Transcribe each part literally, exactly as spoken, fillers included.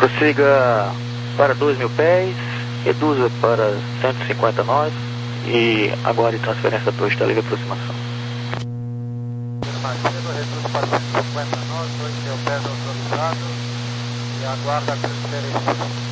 Prossiga para dois mil pés, reduza para cento e cinquenta nós e aguarde transferência da torre de livre aproximação. Macedo, reduz para cento e cinquenta nós, dois mil pés autorizados e aguarda a transferência.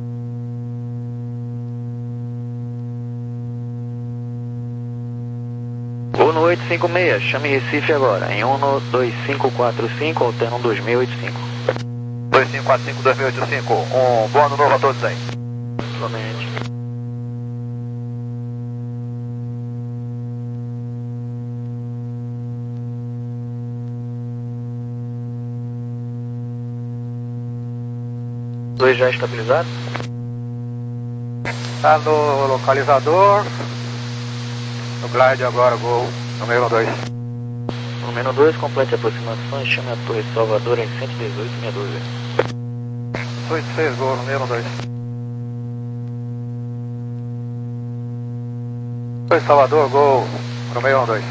Voo no oito cinco seis, chame Recife agora, em um dois cinco quatro cinco, alterno dois mil e oitenta e cinco. dois cinco quatro cinco, dois mil e oitenta e cinco, um bom ano novo a todos aí. Somente. Dois já estabilizado? Está no localizador. No glide agora, gol número dois. Número dois, complete a aproximação e chame a torre Salvador em cento e dezoito, meia dúzia. dois seis, gol número dois. Torre Salvador, gol número dois.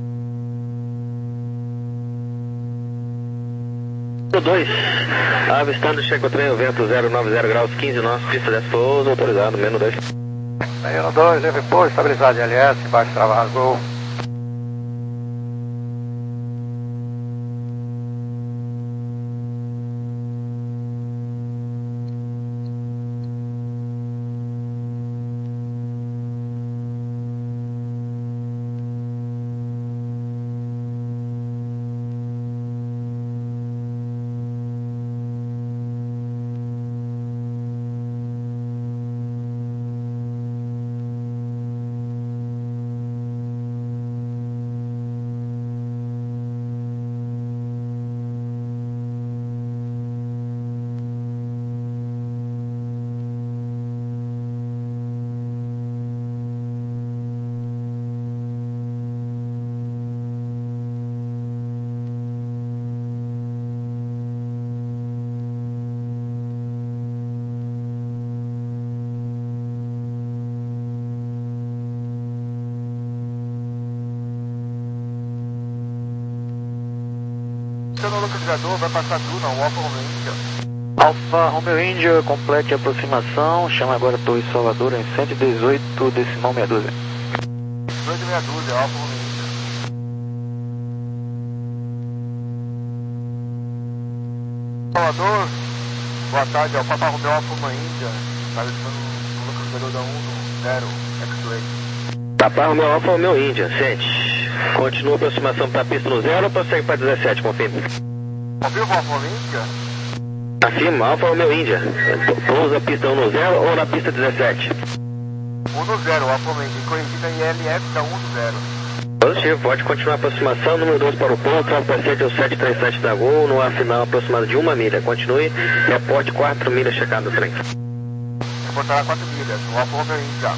dois, avistando checo trem, vento zero nove zero graus, quinze nós, pista dez pouso, autorizado, menos dois. Menos dois, leve pouso, estabilizado de L S, embaixo travado, gol. No localizador vai passar Duna, o Alfa Romeo Índia. Alfa Romeo Índia, complete a aproximação, chama agora a torre Salvador em cento e dezoito, decimal meia dúzia. dezoito meia dúzia, Alfa Romeo Índia. Salvador, boa tarde, Alfa Romeo Alfa Romeo Índia. Está levando no localizador da um zero, X-Ray. Papa Romeo Alfa Romeo Índia, sente. Continua a aproximação para a pista no zero ou prossegue para dezessete, confirme. Confirma Alfa Romeo Índia? Afirma, Alfa Romeo Índia. Pousa a pista um no zero ou na pista dezessete? um no zero, Alfa Romeo Índia. Corrigida I L F da um no zero. Positivo, pode continuar a aproximação, número dois para o ponto, trava para sete ou sete três sete da Gol, no ar final aproximado de uma milha. Continue, reporte quatro milhas checado do trem. Reportará quatro milhas, o Alfa Romeo Índia.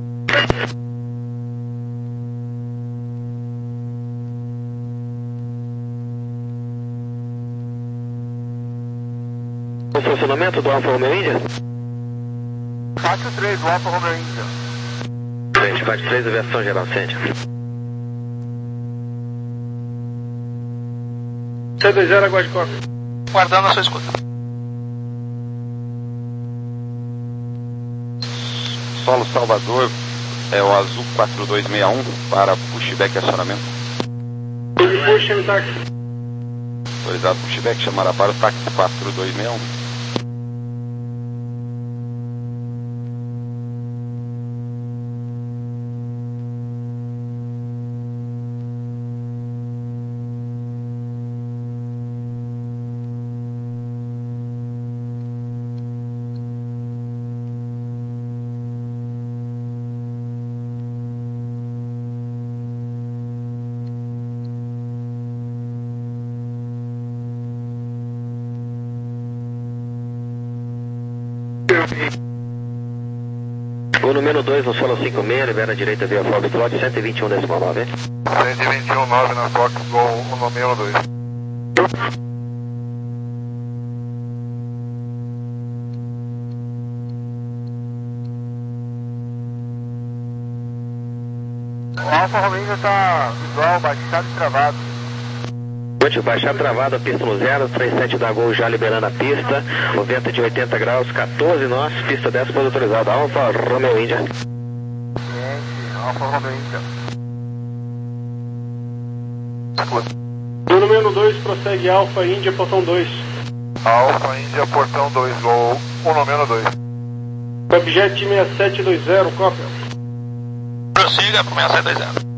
O funcionamento do Alfa Romeo Índia? Fátio três, o Alfa Romeo Índia. Frente, Fátio três, aviação geral, sente. C dois zero, aguarde cópia. Guardando a sua escuta. Solo Salvador, é o Azul quatro dois seis um para pushback e acionamento. Puxa no táxi. Autorizado pushback, chamará para o táxi quatro dois seis um. O número dois no solo cinco seis, libera a direita via Foxtrot, cento e vinte e um decimal nove. cento e vinte e um nove na Fox, gol o número dois. O Alfa Romeo já está visual, baixado e travado. Pode baixar travado a pista no zero, três sete da Gol já liberando a pista, o vento de oitenta graus, quatorze nós, pista dez ponto autorizada, Alfa Romeo Índia. Ciente, Alfa Romeo Índia. Número dois, prossegue Alfa Índia, portão dois. Alfa Índia, portão dois, Gol, um número dois. Webjet seis sete dois zero, cópia. Prossiga para seis sete dois zero.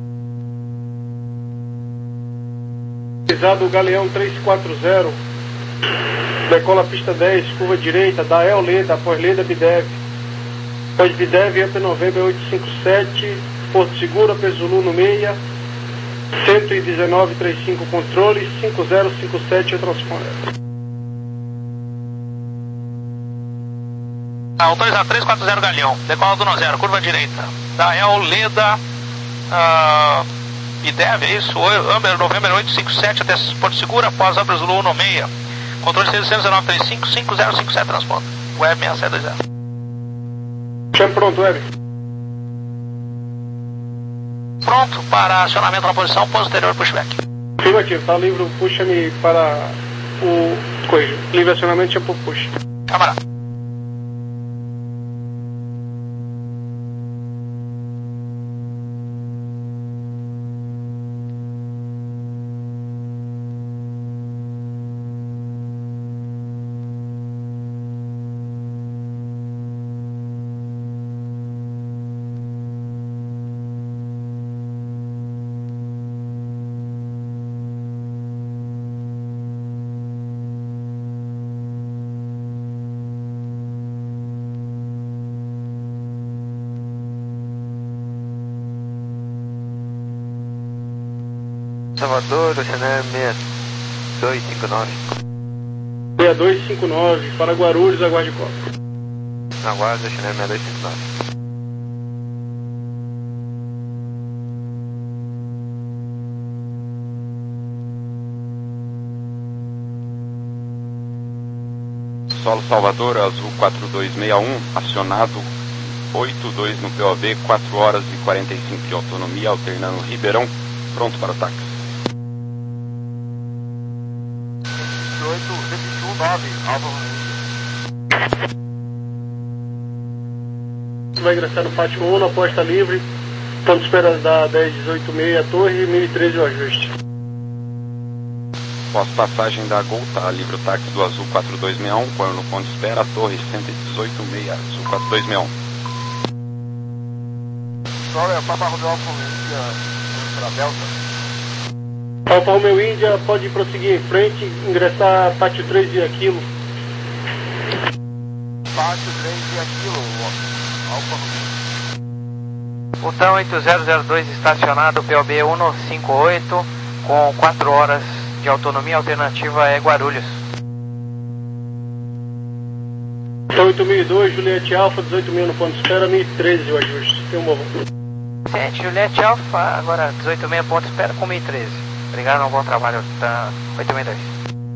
Pisado Galeão três quatro zero, decola pista dez, curva direita, da El Leda, após Leda Bidev. Após Bidev, Up November oito cinco sete, Porto Seguro, Pesulu no meia, cento e dezenove trinta e cinco controle, cinco zero cinco sete o transponder. Autorizado três quatro zero Galeão, decola do zero, curva direita, da El Leda, uh, Bidev, é isso? Amber November oito cinco sete até Porto Seguro, após Amber Zulu no meia. Controle cento e dezenove trinta e cinco, cinco zero cinco sete transponder. Web seis sete dois zero. Chame pronto, Web. Pronto para acionamento na posição posterior pushback. Afirmativo, tá livre, puxa-me para o coisa. Livre acionamento, chama push. Câmara. Salvador, Oceanária seis dois cinco nove. seis dois cinco nove, para Guarulhos, aguarde cópia. Aguarde, Oceanária seis dois cinco nove. Solo Salvador, Azul quatro dois seis um, acionado oito dois no P O V, quatro horas e quarenta e cinco de autonomia, alternando Ribeirão, pronto para o táxi. vinte e um nove, Alfa Romeo Índia. Vai ingressar no Fátima um, na aposta livre, ponto de espera da dez dezoito seis, a torre, mil e treze o ajuste. Pós passagem da Gol, tá livre o táxi do Azul quatro dois seis um, põe no ponto de espera, a torre cento e dezoito seis, Azul quatro dois seis um. Olha, Papa Romeo Alfa Romeo Índia, para Delta. Alfa Romeo Índia pode prosseguir em frente, ingressar pátio três via quilo. Pátio três via quilo, Alfa Romeo. Botão oito zero zero dois estacionado, P O B cento e cinquenta e oito, com quatro horas de autonomia, alternativa é Guarulhos. Então oito mil e dois, Juliette Alfa, dezoito mil no ponto de espera, mil e treze o ajuste. Tem um morro. Sete, Juliette Alfa, agora dezoito mil ponto de espera com mil e treze. Obrigado, um bom trabalho, tá oito mil e dois.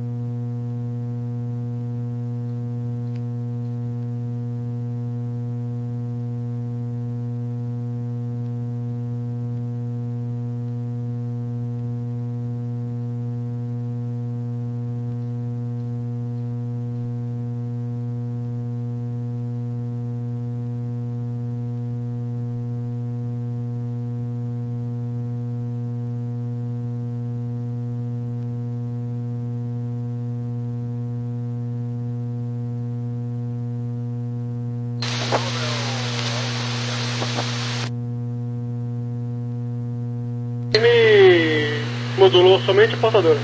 Ele modulou somente a portadora.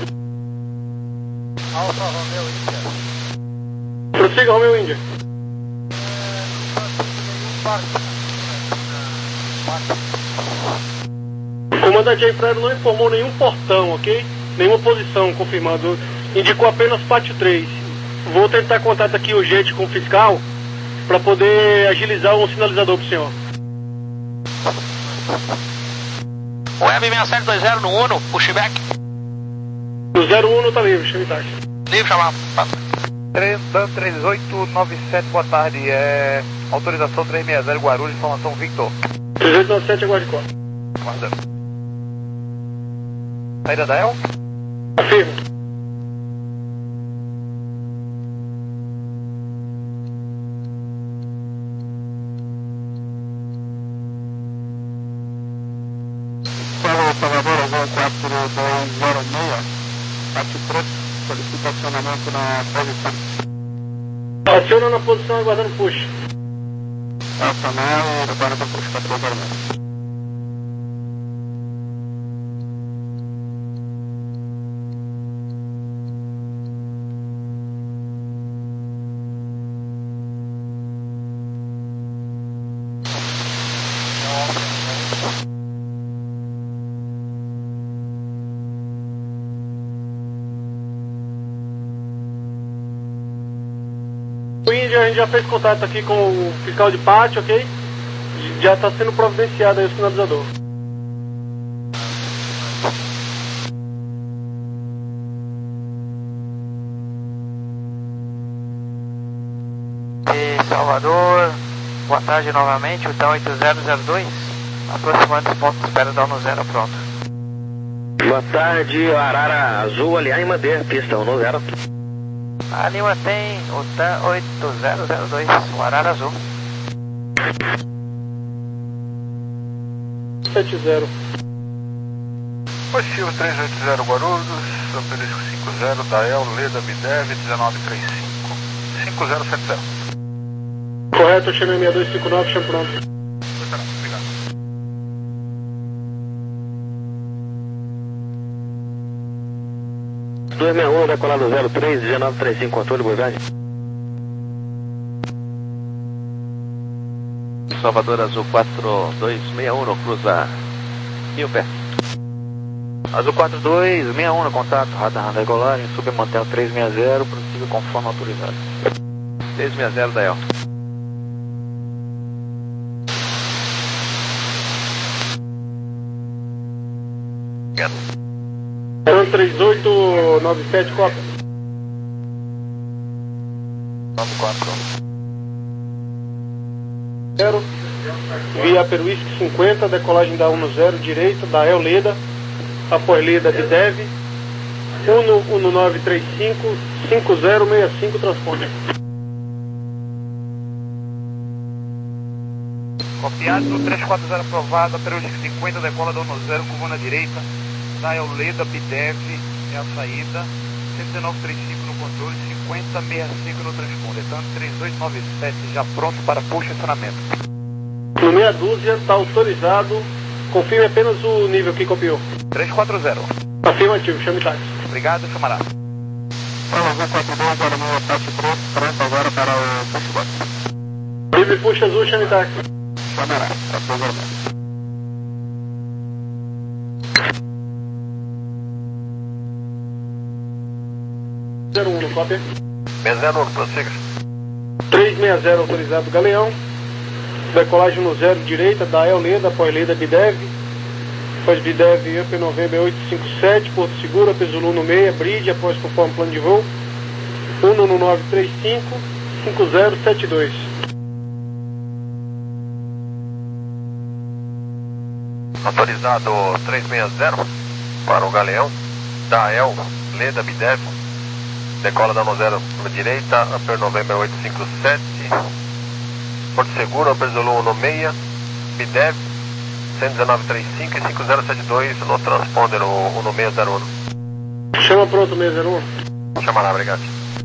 Alfa Romeo Índia. Prossiga, Romeo Índia. O comandante Aifredo não informou nenhum portão, ok? Nenhuma posição confirmado. Indicou apenas pátio três. Vou tentar contato aqui urgente com o fiscal para poder agilizar um sinalizador pro senhor. Web seis sete dois zero no Uno, pushback. No zero um não tá livre, chame táxi. Livre, chamar. três oito nove sete, boa tarde. É, autorização três seis zero Guarulhos, informação Victor. três oito nove sete, aguarde cópia. Guardando. Saída da El? Afirmo. Salve, Salvador, voo quatro dois zero seis, parte preto, solicita acionamento na posição. Aciona na posição aguardando push. Acionar e agora para push quatro dois zero seis. O Índia, a gente já fez contato aqui com o fiscal de pátio, ok? Já está sendo providenciado aí o sinalizador. E Salvador, boa tarde novamente, o T A oito zero zero dois, aproximando-se ponto de espera da um zero, pronto. Boa tarde, Arara Azul, aliás, em Madeira, pista um zero. A Lima tem o T A oito zero zero dois, o Arara Azul. sete zero. Positivo três oito zero Guarulhos, asterisco cinco zero, Dael, Leda, Bidev, dezenove trinta e cinco, cinco zero sete zero. Correto, Xenan seis dois cinco nove, chama pronto. Obrigado. dois seis um, decolado zero três, dezenove trinta e cinco, controle, boa viagem. Salvador Azul quatro dois seis um, cruza mil pés. Azul quatro dois seis um no contato, radar regular, em submantel três seis zero, prossiga conforme autorizado. três seis zero, Dael. três oito nove sete, cópia. nove quatro. zero. Via Peruísque cinquenta, decolagem da um zero, direita, da El Leda, após Leda Bidev, um um nove três cinco, cinco zero seis cinco, transponder. Copiado, três quatro zero aprovado, Peruísque cinquenta, decola da um zero, curva na direita, Dael, Leda, Bidev, é a saída, cento e dezenove trinta e cinco no controle, cinquenta sessenta e cinco no transponder, tanto três oito nove sete já pronto para push e acionamento. No meia dúzia, está autorizado, confirme apenas o nível que copiou. três quatro zero. Afirmativo, chame táxi. Obrigado, camarada. Salvador quatro dois zero seis, parte preto, pronto agora para o push button. Livre push azul, chame táxi. Chamará, quatro dois zero seis. zero um, cópia. seis zero um, prossiga. três seis zero autorizado, Galeão. Decolagem no zero, direita, da El Leda, após Leda Bidev. Após Bidev, Up November oito cinco sete, Porto Seguro, Up Zulu no seis, Bridge, após conforme plano de voo. um um nove três cinco, cinco zero sete dois. Autorizado três seis zero para o Galeão, da El, Leda, Bidev, decola da um zero na direita, Upper November oito cinco sete, Porto Seguro, Upper Zulu no seis, Bidev, cento e dezenove trinta e cinco e cinco zero sete dois no transponder, o um seis zero um. Chama pronto, seis zero um. Chamará, obrigado.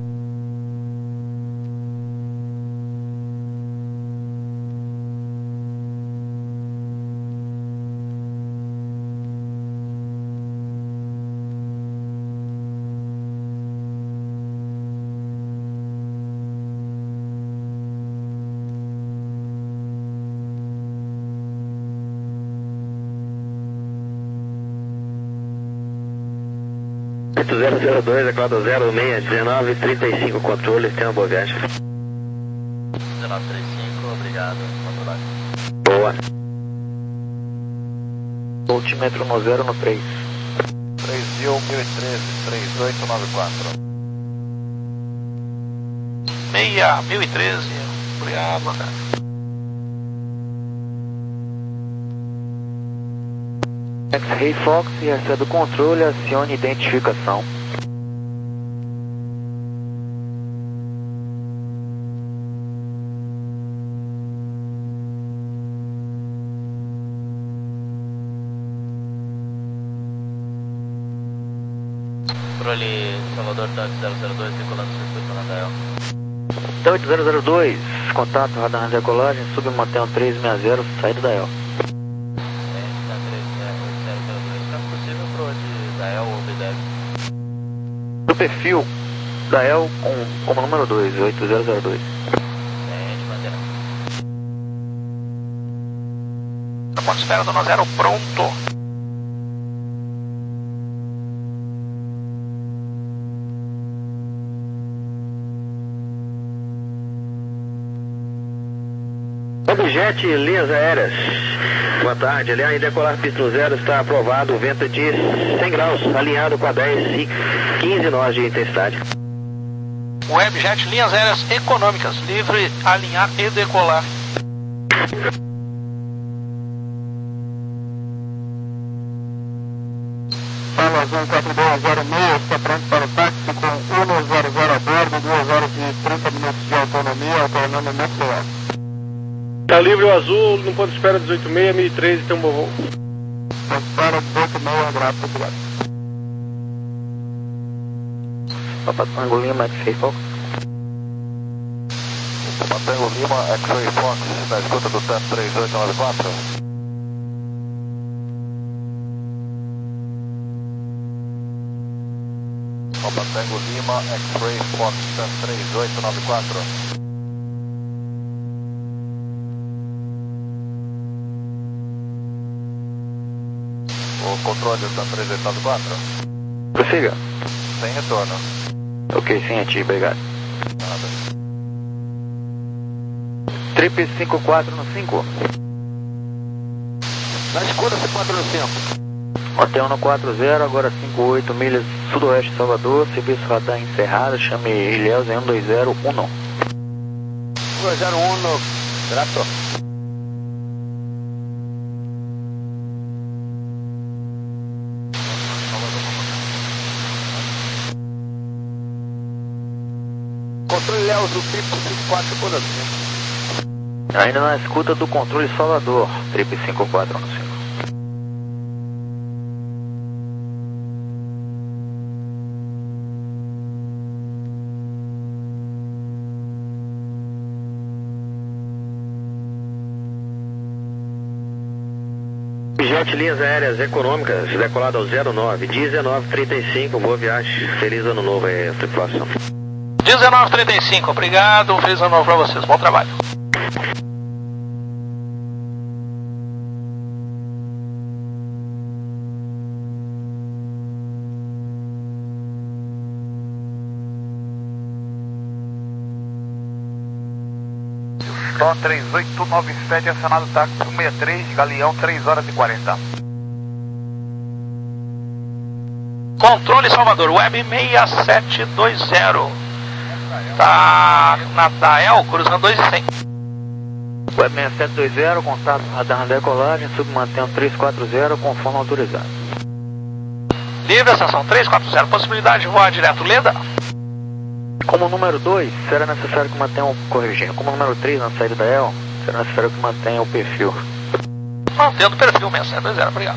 zero zero dois, decolado zero seis, dezenove trinta e cinco, controle, tenha uma boa viagem. dezenove trinta e cinco, obrigado, controlado. Boa. Altímetro no zero no três. três mil e treze, três oito nove quatro. seis mil e treze, obrigado, cara. X-Ray Fox, recebe o controle, acione identificação. Controle Salvador Táxi zero zero dois, decolando circuito Nadael. Tower zero zero dois, contato, radar na decolagem, submantém três seis zero, saída da E L. Do perfil da E L com, como número dois, oito zero zero dois. Ponto espera do zero pronto. Objet, linhas aéreas. Boa tarde, aliás, em decolar pista no zero está aprovado, vento de cem graus, alinhado com a dez e quinze nós de intensidade. Webjet, linhas aéreas econômicas, livre, alinhar e decolar. Fala Azul quatro dois zero seis, está pronto para o táxi com cento a bordo, duas horas e trinta minutos de autonomia, alternando muito alto. Tá livre o Azul, no ponto de espera dezoito seis, mil e treze, tem um bom voo. Ponto de espera dezoito seis, abraço, obrigado. Papa Tango Lima, X-Ray Fox. Papa Tango Lima, X-Ray Fox, na escuta do T E P três oito nove quatro. Papa Tango Lima, X-Ray Fox, T E P três oito nove quatro. O controle da três oito nove quatro. Prossiga. Sem retorno. Ok, sim, a ti, obrigado. Nada. Trip cinco quatro no cinco. Na escura, C quatro no cinco. Hotel no quatro zero, agora cinco oito milhas sudoeste de Salvador, serviço radar encerrado, chame Ilhéus em um dois zero um. um dois zero um, grato. Controle Ilhéus do Trip cinco quatro um cinco. Ainda na escuta do controle Salvador, Trip cinco quatro um cinco. Jet, linhas aéreas econômicas, decolado ao zero nove, dezenove trinta e cinco, boa viagem, feliz ano novo aí, tripulação. dezenove trinta e cinco, obrigado, feliz ano novo pra vocês, bom trabalho. Só três oito nove sete, acionado táxi cento e sessenta e três, Galeão, três horas e quarenta. Controle Salvador, Web seis sete dois zero. Tá na Dael, cruzando dois e cem. Web seis sete dois zero, contato radar na decolagem, submantém três quatro zero, conforme autorizado. Livre, estação três quatro zero, possibilidade de voar direto, Leda. Como número dois, será necessário que mantenha o corrigindo. Como número três, na saída da E L, será necessário que mantenha o perfil. Mantendo o perfil seis sete dois zero, obrigado.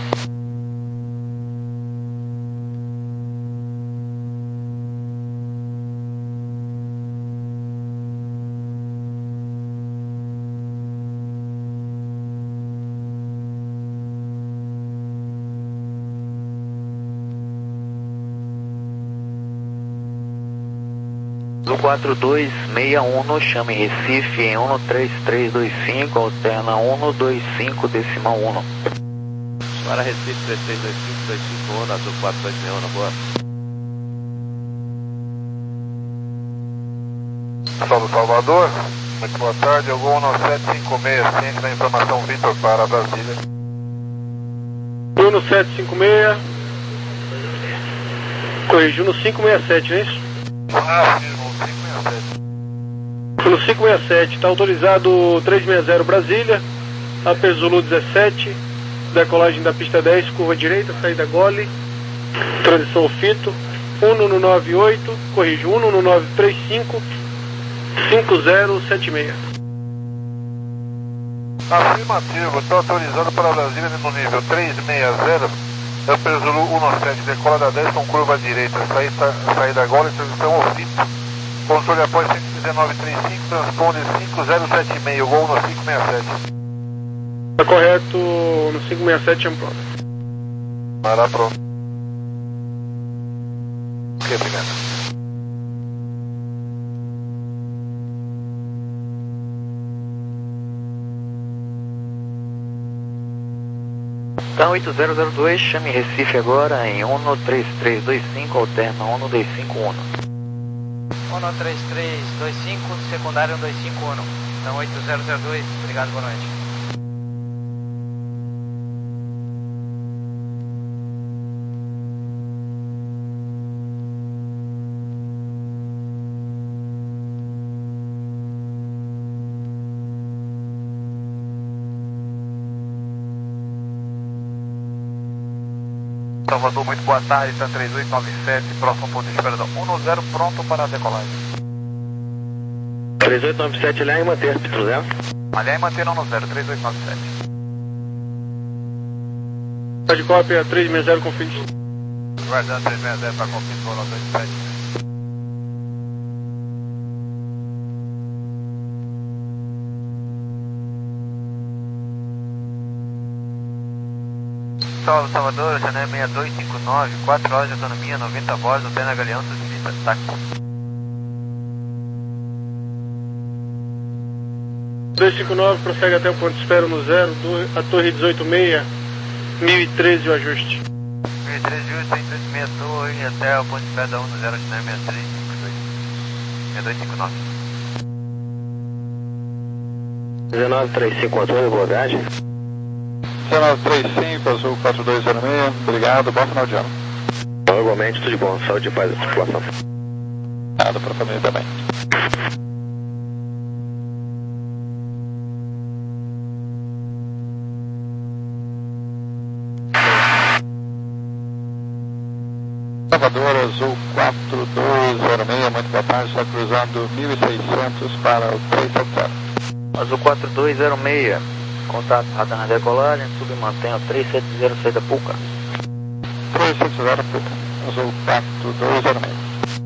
Do quatro dois seis um, chame Recife em um três três dois cinco, alterna um dois cinco decimal um. Para Recife três três dois cinco, dois cinco um, azul quatro dois seis um, boa. Salve Salvador, muito boa tarde, eu vou no sete cinco seis, ciente da informação Vitor para Brasília. Bruno sete cinco seis, corrigiu no cinco seis sete, não é isso? Ah, sim, no cinco seis sete. No cinco seis sete, está autorizado três seis zero Brasília, A P Zulu dezessete, decolagem da pista dez, curva direita, saída gole, transição fito, um um nove oito, corrijo, um um nove três cinco, cinco zero sete seis. Afirmativo, estou autorizado para Brasília no nível três seis zero, Upper Zulu um sete, decola da dez com curva direita, saída, saída gole, transição ao fito, controle após cento e dezenove trinta e cinco, transponde cinco zero sete seis, gol no cinco seis sete. Está correto no cinco seis sete, Ampronto. Para pronto. Ok, obrigado. Então oito zero zero dois, chame Recife agora em um três três dois cinco, alterna um dois cinco um. um três três dois cinco, secundário um dois cinco um. Então oito zero zero dois, obrigado, boa noite. Salvador, muito boa tarde, está três oito nove sete, próximo ponto de espera da um zero, pronto para a decolagem. três oito nove sete, aliás, e manter, Pitro Zé. Aliás, manter um zero, três oito nove sete. Está de cópia três seis zero, confirme. Guardando três seis zero para confirme, voo dois sete. Salvador, janela seis dois cinco nove, quatro horas de autonomia, noventa voz, Alterna Galeão, suscita, táxi. dois cinco nove, prossegue até o ponto de espera no zero, a torre dezoito seis, mil e treze o ajuste. mil e treze, justo, em dois seis torre, até o ponto de espera da um zero, janela seis três cinco dois, seis dois cinco nove. dezenove trinta e cinco, controle, abordagem. dezenove trinta e cinco, azul quatro dois zero seis, obrigado, bom final de ano. Bom, igualmente, tudo de bom, saúde e paz da circulação. Nada para a família também. Salvador, azul quatro dois zero seis, muito boa tarde, está cruzando mil e seiscentos para o três sete zero. Azul quatro dois zero seis, contato radar na decolagem, submantém o três sete zero, saída Puca. três sete zero, Puca, azul quatro dois zero seis.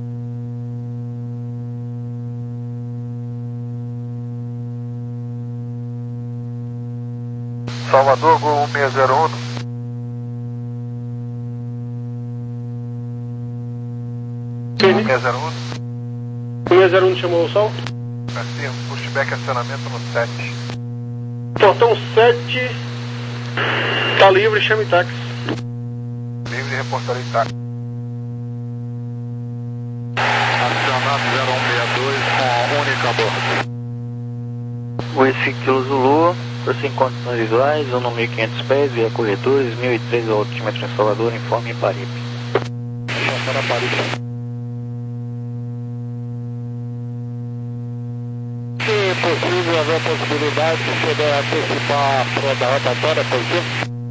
Salvador, gol um seis zero um. um seis zero um. um seis zero um chamou o sol? Assim, pushback acionamento no sete. Portão sete, está livre, chame táxi. Livre e reportarei táxi. Acionado zero um seis dois com única bordo. O Recife Kilo Zulu, prossegue em condições visuais, um no mil e quinhentos pés, via corredores, mil e três ao altímetro em Salvador, informe em Paripe. Para Paripe. Se possível, haver possibilidade de poder antecipar a frota rotatória, positivo?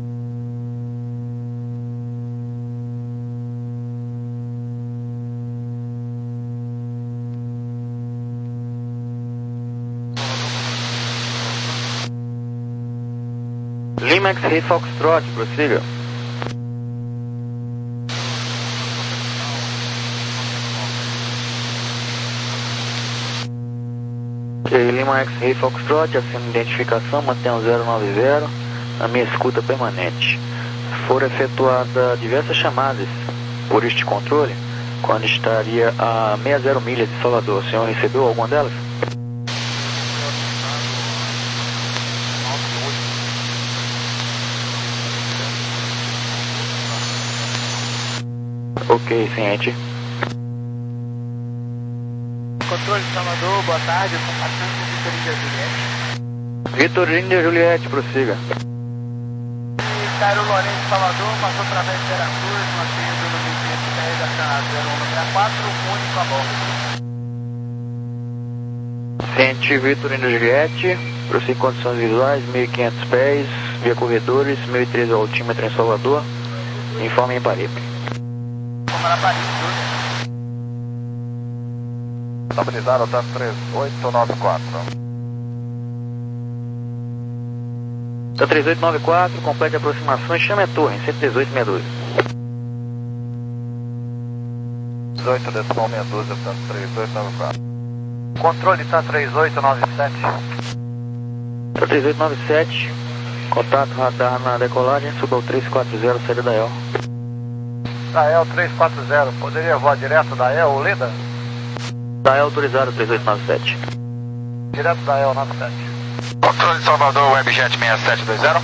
Lima X-Ray Foxtrot, prossiga. Ok, Lima X-Ray Foxtrot, assina identificação, mantém o zero nove zero, na minha escuta permanente. Foram efetuadas diversas chamadas por este controle, quando estaria a sessenta milhas de Salvador. O senhor recebeu alguma delas? Ok, ciente. Controle de Salvador, boa tarde, eu estou passando com o Vitor Índia Juliette. Vitor Índia Juliette, prossiga. E Cairo Lourenço Salvador, passou através de Veracruz, mantém o mil e quinhentos dez, acionado zero um sessenta e quatro, único a bordo. Ciente Vitor Índia Juliette. Prossiga condições visuais, mil e quinhentos pés, via corredores, mil e treze altímetro em Salvador. Informe em Paripe. Estabilizado, tá três oito nove quatro. Tá três oito nove quatro, complete a aproximação e chame a torre em cento e dezoito meia dúzia. dezoito decimal meia dúzia, tá três oito nove quatro. Controle tá três oito nove sete. Tá três oito nove sete, contato radar na decolagem, suba ao três quatro zero, saída da E L. Da E L três quatro zero, poderia voar direto da E L, Leda? Da E L autorizado três oito nove sete. Direto da E L nove sete. Controle de Salvador, Webjet seis sete dois zero.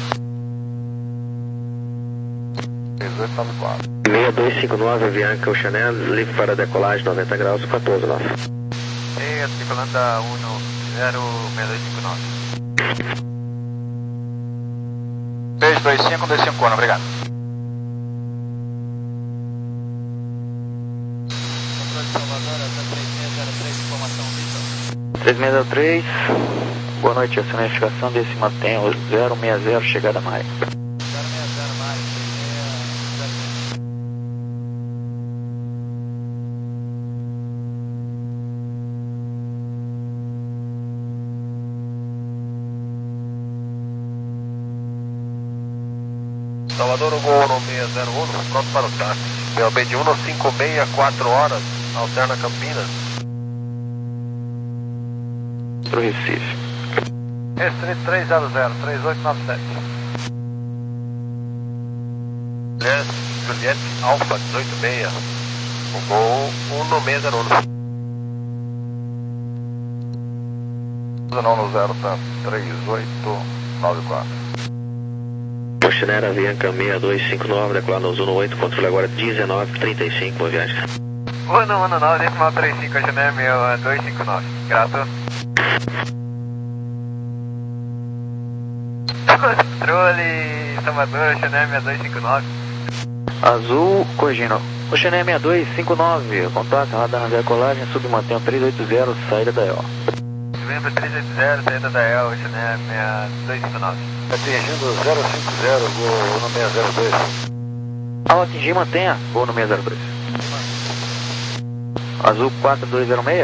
três oito nove quatro. seis dois cinco nove, Avianca Oceanet, livre para decolagem noventa graus, quatorze nove. E tripulante da um zero seis dois cinco nove. seis dois cinco dois cinco um, obrigado. Controle de Salvador, até três seis zero três, informação Vitor. três seis zero três, boa noite, a sinalização desse mantém o zero seis zero, chegada a Maia. zero seis zero mais, três seis zero três. Salvador, o gol no seis zero um, pronto para o táxi. B O B de um cinco seis, quatro horas, alterna Campinas. Pro Recife. Street três zero zero, três oito nove sete. Juliette Alfa dezoito seis, o gol um no seis zero um. Não no zero, tá três oito nove quatro. Oceanet Avianca seis dois cinco nove, decolado no Zona oito, controle agora dezenove trinta e cinco, boa viagem. um nove nove, decimal trinta e cinco, Oceanet seis dois cinco nove. Grato. Controle Salvador, Oceanet seis dois cinco nove. Azul, corrigindo. Oceanet seis dois cinco nove, contato radar na decolagem, submantém o três oito zero, saída da E L. Novembro três oito zero, saída da E L, Oceanet seis dois cinco nove. Atingindo zero cinco zero, gol no seis zero dois. Ao atingir, mantenha, voo no seis zero dois. Azul quatro dois zero seis.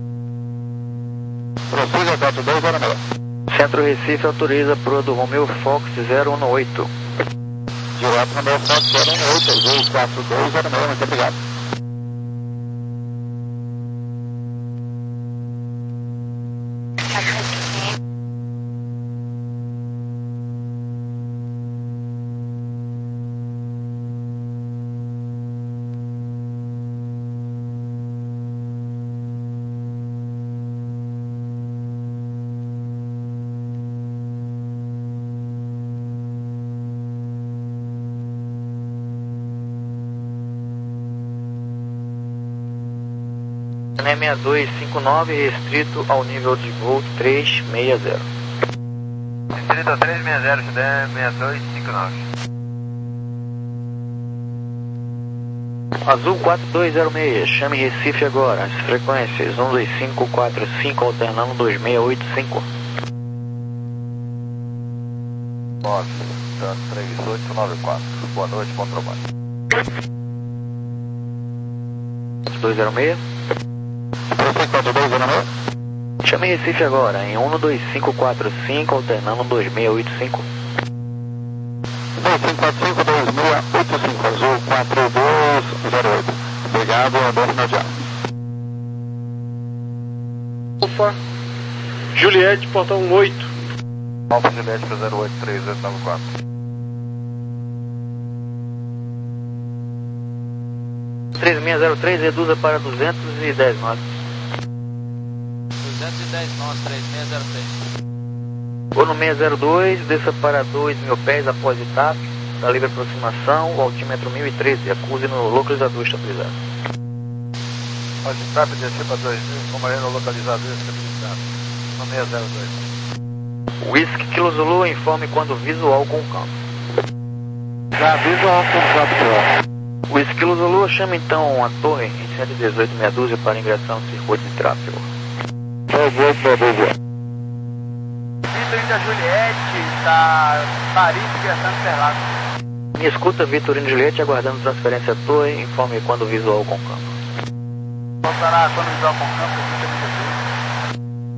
Prossiga quatro dois zero seis. Centro Recife autoriza pro do Romeo Fox zero um oito. Direto no meu Fox zero um oito, dois quatro dois zero seis, muito obrigado. seis dois cinco nove, restrito ao nível de voo três seis zero. Distrito três seis zero, seis dois cinco nove. Azul quatro dois zero seis, chame Recife agora, as frequências um dois cinco quatro cinco, alternando dois seis oito cinco. nove, tá três oito nove quatro, boa noite, bom trabalho. quatro dois zero seis. quatro dois zero seis. Chame Recife agora, em um dois cinco quatro cinco, alternando dois seis oito cinco. dois cinco quatro cinco, dois seis oito cinco, Azul quatro dois zero oito. Obrigado, bom final de ano. Alfa, Juliette, portão oito. Alfa Juliette para zero oito três oito nove quatro. três seis zero três, reduza para duzentos e dez nós. duzentos e dez nós, três seis zero três. Vou no seis zero dois, desça para dois mil pés após etapa, da livre aproximação, o altímetro mil e treze, acuse no localizador estabilizado. Pode estar para descer para dois mil, com marino localizador estabilizado, no seis zero dois. Whisky Kilo Zulu, informe quando visual com o campo. Já visual com o campo, senhor. Whisky Kilo Zulu, chama então a torre em cento e dezoito meia dúzia para ingressão no circuito de tráfego. Por favor, por favor. Índia Juliette, tá Paris, direção Interlagos. Me escuta, Vitorino Juliette, aguardando transferência à torre, informe quando o visual com campo. Voltará quando o visual com campo,